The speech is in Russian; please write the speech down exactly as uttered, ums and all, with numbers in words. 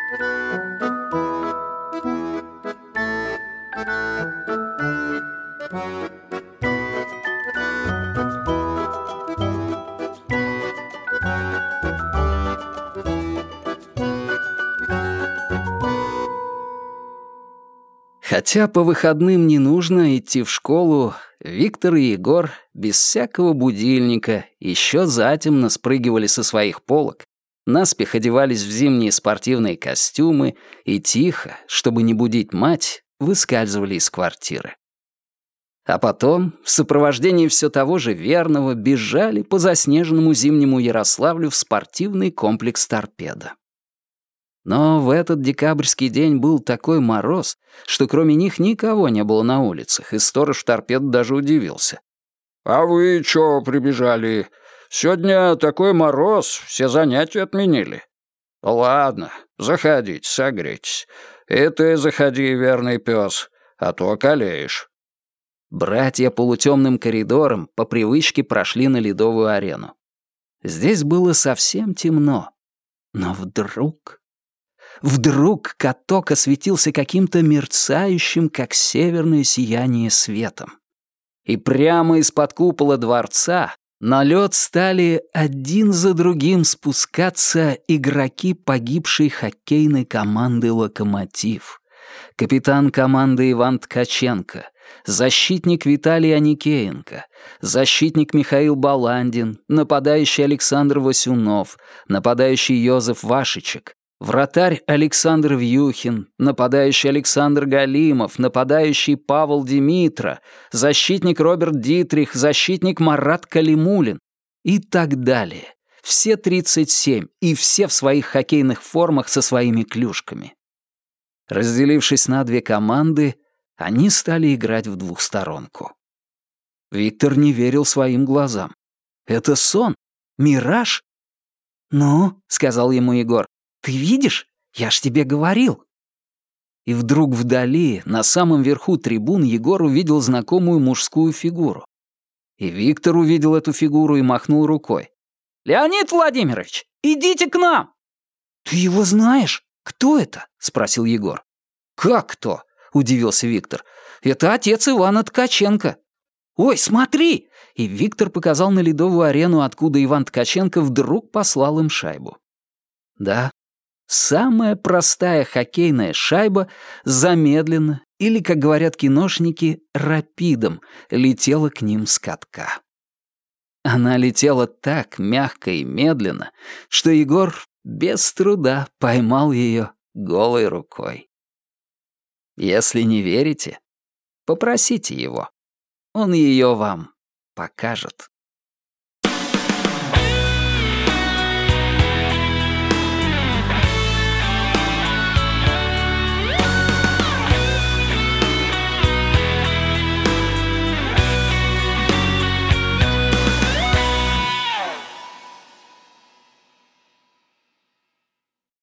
Хотя по выходным не нужно идти в школу, Виктор и Егор без всякого будильника еще затемно спрыгивали со своих полок, наспех одевались в зимние спортивные костюмы и тихо, чтобы не будить мать, выскальзывали из квартиры. А потом, в сопровождении все того же Верного, бежали по заснеженному зимнему Ярославлю в спортивный комплекс «Торпедо». Но в этот декабрьский день был такой мороз, что кроме них никого не было на улицах, и сторож «Торпедо» даже удивился. «А вы чё прибежали? Сегодня такой мороз, все занятия отменили». «Ладно, заходите, согрейтесь. И ты заходи, верный пес, а то околеешь». Братья полутемным коридором по привычке прошли на ледовую арену. Здесь было совсем темно. Но вдруг... Вдруг каток осветился каким-то мерцающим, как северное сияние, светом. И прямо из-под купола дворца на лед стали один за другим спускаться игроки погибшей хоккейной команды «Локомотив». Капитан команды Иван Ткаченко, защитник Виталий Аникеенко, защитник Михаил Баландин, нападающий Александр Васюнов, нападающий Йозеф Вашичек, вратарь Александр Вьюхин, нападающий Александр Галимов, нападающий Павел Димитра, защитник Роберт Дитрих, защитник Марат Калимулин и так далее. Все тридцать семь, и все в своих хоккейных формах со своими клюшками. Разделившись на две команды, они стали играть в двухсторонку. Виктор не верил своим глазам. «Это сон? Мираж?» «Ну», — сказал ему Егор, — «ты видишь? Я ж тебе говорил». И вдруг вдали, на самом верху трибун, Егор увидел знакомую мужскую фигуру. И Виктор увидел эту фигуру и махнул рукой. «Леонид Владимирович, идите к нам!» «Ты его знаешь? Кто это?» — спросил Егор. «Как кто?» — удивился Виктор. «Это отец Ивана Ткаченко». «Ой, смотри!» И Виктор показал на ледовую арену, откуда Иван Ткаченко вдруг послал им шайбу. Да, самая простая хоккейная шайба замедленно, или, как говорят киношники, рапидом, летела к ним с катка. Она летела так мягко и медленно, что Егор без труда поймал ее голой рукой. Если не верите, попросите его. Он ее вам покажет.